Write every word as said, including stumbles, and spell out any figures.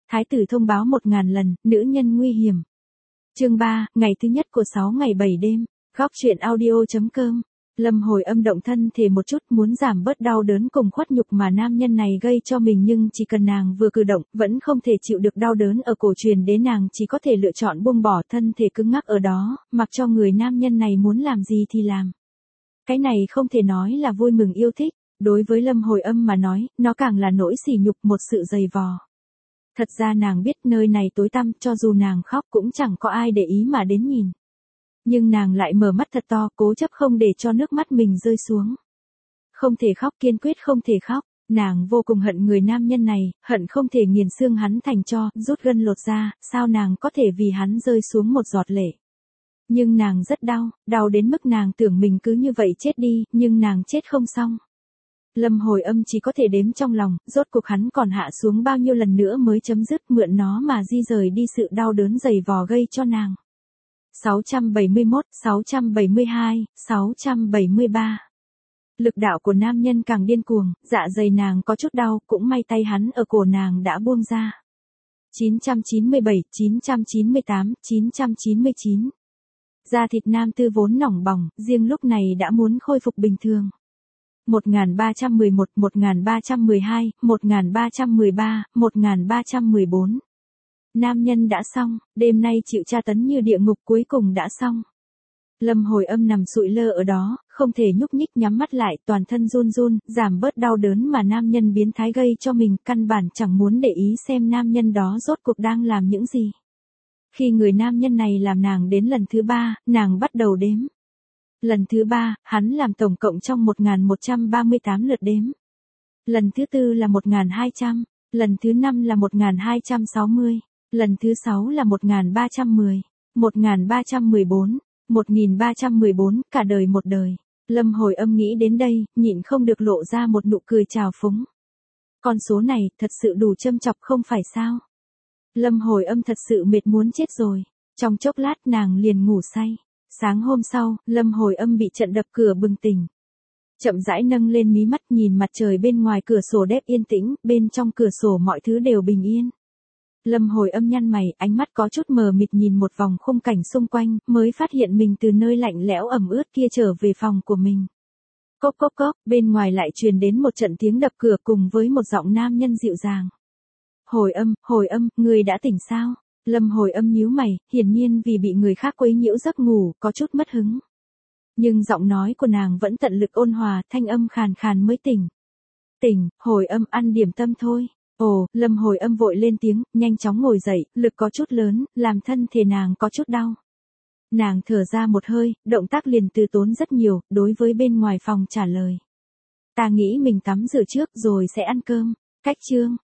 Thái tử thông báo một ngàn lần, nữ nhân nguy hiểm. Chương ba, ngày thứ nhất của sáu ngày bảy đêm. Góc truyện audio.com. Lâm Hồi Âm động thân thể một chút, muốn giảm bớt đau đớn cùng khuất nhục mà nam nhân này gây cho mình, nhưng chỉ cần nàng vừa cử động, vẫn không thể chịu được đau đớn ở cổ truyền đến, nàng chỉ có thể lựa chọn buông bỏ, thân thể cứng ngắc ở đó, mặc cho người nam nhân này muốn làm gì thì làm. Cái này không thể nói là vui mừng yêu thích, đối với Lâm Hồi Âm mà nói, nó càng là nỗi sỉ nhục, một sự dày vò. Thật ra nàng biết nơi này tối tăm, cho dù nàng khóc cũng chẳng có ai để ý mà đến nhìn. Nhưng nàng lại mở mắt thật to, cố chấp không để cho nước mắt mình rơi xuống. Không thể khóc, kiên quyết không thể khóc. Nàng vô cùng hận người nam nhân này, hận không thể nghiền xương hắn thành tro, rút gân lột da, sao nàng có thể vì hắn rơi xuống một giọt lệ. Nhưng nàng rất đau, đau đến mức nàng tưởng mình cứ như vậy chết đi, nhưng nàng chết không xong. Lâm Hồi Âm chỉ có thể đếm trong lòng, rốt cuộc hắn còn hạ xuống bao nhiêu lần nữa mới chấm dứt, mượn nó mà di rời đi sự đau đớn dày vò gây cho nàng. sáu trăm bảy mươi mốt, sáu trăm bảy mươi hai, sáu trăm bảy mươi ba. Lực đạo của nam nhân càng điên cuồng, dạ dày nàng có chút đau, cũng may tay hắn ở cổ nàng đã buông ra. chín trăm chín mươi bảy, chín trăm chín mươi tám, chín trăm chín mươi chín. Da thịt nam tư vốn nỏng bỏng, riêng lúc này đã muốn khôi phục bình thường. một nghìn ba trăm mười một, một nghìn ba trăm mười hai, một nghìn ba trăm mười ba, một nghìn ba trăm mười bốn. Nam nhân đã xong, đêm nay chịu tra tấn như địa ngục cuối cùng đã xong. Lâm Hồi Âm nằm sụi lơ ở đó, không thể nhúc nhích, nhắm mắt lại, toàn thân run run, giảm bớt đau đớn mà nam nhân biến thái gây cho mình, căn bản chẳng muốn để ý xem nam nhân đó rốt cuộc đang làm những gì. Khi người nam nhân này làm nàng đến lần thứ ba, nàng bắt đầu đếm. Lần thứ ba, hắn làm tổng cộng trong một nghìn một trăm ba mươi tám lượt đếm. Lần thứ tư là một nghìn hai trăm, lần thứ năm là một nghìn hai trăm sáu mươi. Lần thứ sáu là một nghìn ba trăm mười, một nghìn ba trăm mười bốn, một nghìn ba trăm mười bốn, cả đời một đời. Lâm Hồi Âm nghĩ đến đây, nhịn không được lộ ra một nụ cười trào phúng. Con số này, thật sự đủ châm chọc không phải sao? Lâm Hồi Âm thật sự mệt muốn chết rồi. Trong chốc lát nàng liền ngủ say. Sáng hôm sau, Lâm Hồi Âm bị trận đập cửa bừng tỉnh. Chậm rãi nâng lên mí mắt, nhìn mặt trời bên ngoài cửa sổ đép yên tĩnh, bên trong cửa sổ mọi thứ đều bình yên. Lâm Hồi Âm nhăn mày, ánh mắt có chút mờ mịt nhìn một vòng khung cảnh xung quanh, mới phát hiện mình từ nơi lạnh lẽo ẩm ướt kia trở về phòng của mình. Cốc cốc cốc, bên ngoài lại truyền đến một trận tiếng đập cửa cùng với một giọng nam nhân dịu dàng. Hồi Âm, Hồi Âm, người đã tỉnh sao? Lâm Hồi Âm nhíu mày, hiển nhiên vì bị người khác quấy nhiễu giấc ngủ, có chút mất hứng. Nhưng giọng nói của nàng vẫn tận lực ôn hòa, thanh âm khàn khàn mới tỉnh. Tỉnh, Hồi Âm, ăn điểm tâm thôi. Ồ, Lâm Hồi Âm vội lên tiếng, nhanh chóng ngồi dậy, lực có chút lớn, làm thân thể nàng có chút đau. Nàng thở ra một hơi, động tác liền từ tốn rất nhiều, đối với bên ngoài phòng trả lời. Ta nghĩ mình tắm rửa trước rồi sẽ ăn cơm. Cách chương,